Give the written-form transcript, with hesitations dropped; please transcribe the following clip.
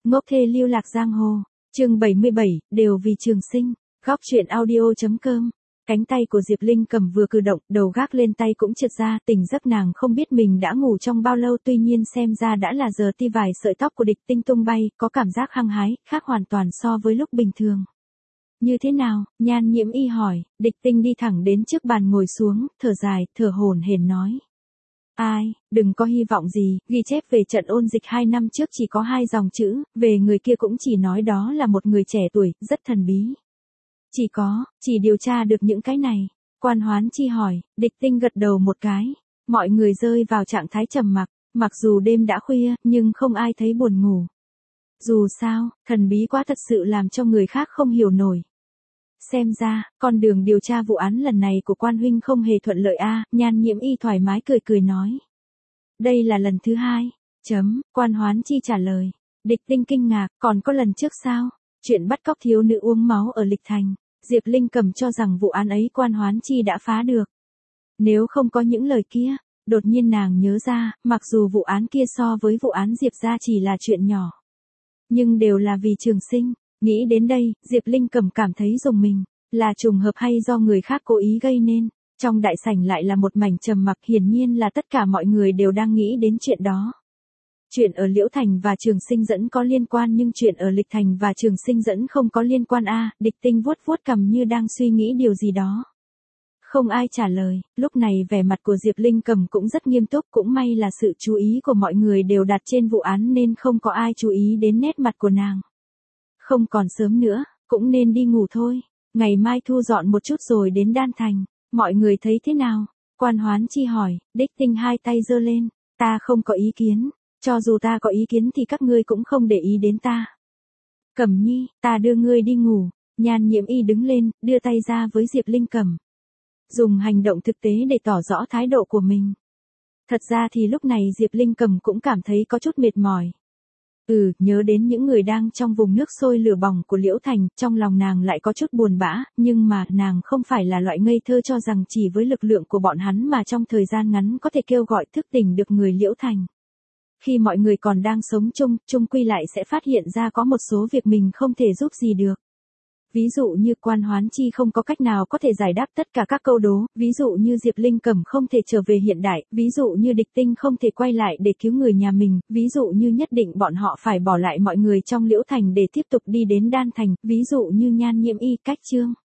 Ngốc thê lưu lạc giang hồ. Chương 77, đều vì Trường Sinh. Góc truyện audio.com. Cánh tay của Diệp Linh Cầm vừa cử động, đầu gác lên tay cũng trượt ra, tỉnh giấc nàng không biết mình đã ngủ trong bao lâu, tuy nhiên xem ra đã là giờ ti vài sợi tóc của Địch Tinh tung bay, có cảm giác hăng hái, khác hoàn toàn so với lúc bình thường. Như thế nào? Nhan Nhiễm Y hỏi. Địch Tinh đi thẳng đến trước bàn ngồi xuống, thở dài, thở hổn hển nói. Ai, đừng có hy vọng gì, ghi chép về trận ôn dịch 2 năm trước chỉ có 2 dòng chữ, về người kia cũng chỉ nói đó là một người trẻ tuổi, rất thần bí. Chỉ điều tra được những cái này. Quan Hoán Chi hỏi. Địch Tinh gật đầu một cái. Mọi người rơi vào trạng thái trầm mặc, mặc dù đêm đã khuya, nhưng không ai thấy buồn ngủ. Dù sao, thần bí quá thật sự làm cho người khác không hiểu nổi. Xem ra, con đường điều tra vụ án lần này của quan huynh không hề thuận lợi a. Nhan Nhiễm Y thoải mái cười cười nói. Đây là lần thứ 2. Quan Hoán Chi trả lời. Địch Tinh kinh ngạc, còn có lần trước sao? Chuyện bắt cóc thiếu nữ uống máu ở Lịch Thành. Diệp Linh Cầm cho rằng vụ án ấy Quan Hoán Chi đã phá được. Nếu không có những lời kia, đột nhiên nàng nhớ ra, mặc dù vụ án kia so với vụ án Diệp gia chỉ là chuyện nhỏ, nhưng đều là vì Trường Sinh. Nghĩ đến đây, Diệp Linh Cầm cảm thấy rùng mình, là trùng hợp hay do người khác cố ý gây nên. Trong đại sảnh lại là một mảnh trầm mặc, hiển nhiên là tất cả mọi người đều đang nghĩ đến chuyện đó. Chuyện ở Liễu Thành và Trường Sinh dẫn có liên quan nhưng chuyện ở Lịch Thành và Trường Sinh dẫn không có liên quan a. Địch Tinh vuốt vuốt cằm như đang suy nghĩ điều gì đó. Không ai trả lời, lúc này vẻ mặt của Diệp Linh Cầm cũng rất nghiêm túc, cũng may là sự chú ý của mọi người đều đặt trên vụ án nên không có ai chú ý đến nét mặt của nàng. Không còn sớm nữa, cũng nên đi ngủ thôi, ngày mai thu dọn một chút rồi đến Đan Thành, mọi người thấy thế nào? Quan Hoán Chi hỏi. Địch Tinh hai tay giơ lên, ta không có ý kiến, cho dù ta có ý kiến thì các ngươi cũng không để ý đến ta. Cẩm Nhi, ta đưa ngươi đi ngủ. Nhan Nhiễm Y đứng lên, đưa tay ra với Diệp Linh Cầm, dùng hành động thực tế để tỏ rõ thái độ của mình. Thật ra thì lúc này Diệp Linh Cầm cũng cảm thấy có chút mệt mỏi. Nhớ đến những người đang trong vùng nước sôi lửa bỏng của Liễu Thành, trong lòng nàng lại có chút buồn bã, nhưng mà nàng không phải là loại ngây thơ cho rằng chỉ với lực lượng của bọn hắn mà trong thời gian ngắn có thể kêu gọi thức tỉnh được người Liễu Thành. Khi mọi người còn đang sống chung, chung quy lại sẽ phát hiện ra có một số việc mình không thể giúp gì được. Ví dụ như Quan Hoán Chi không có cách nào có thể giải đáp tất cả các câu đố, ví dụ như Diệp Linh Cầm không thể trở về hiện đại, ví dụ như Địch Tinh không thể quay lại để cứu người nhà mình, ví dụ như nhất định bọn họ phải bỏ lại mọi người trong Liễu Thành để tiếp tục đi đến Đan Thành, ví dụ như Nhan Nhiễm Y cách Trương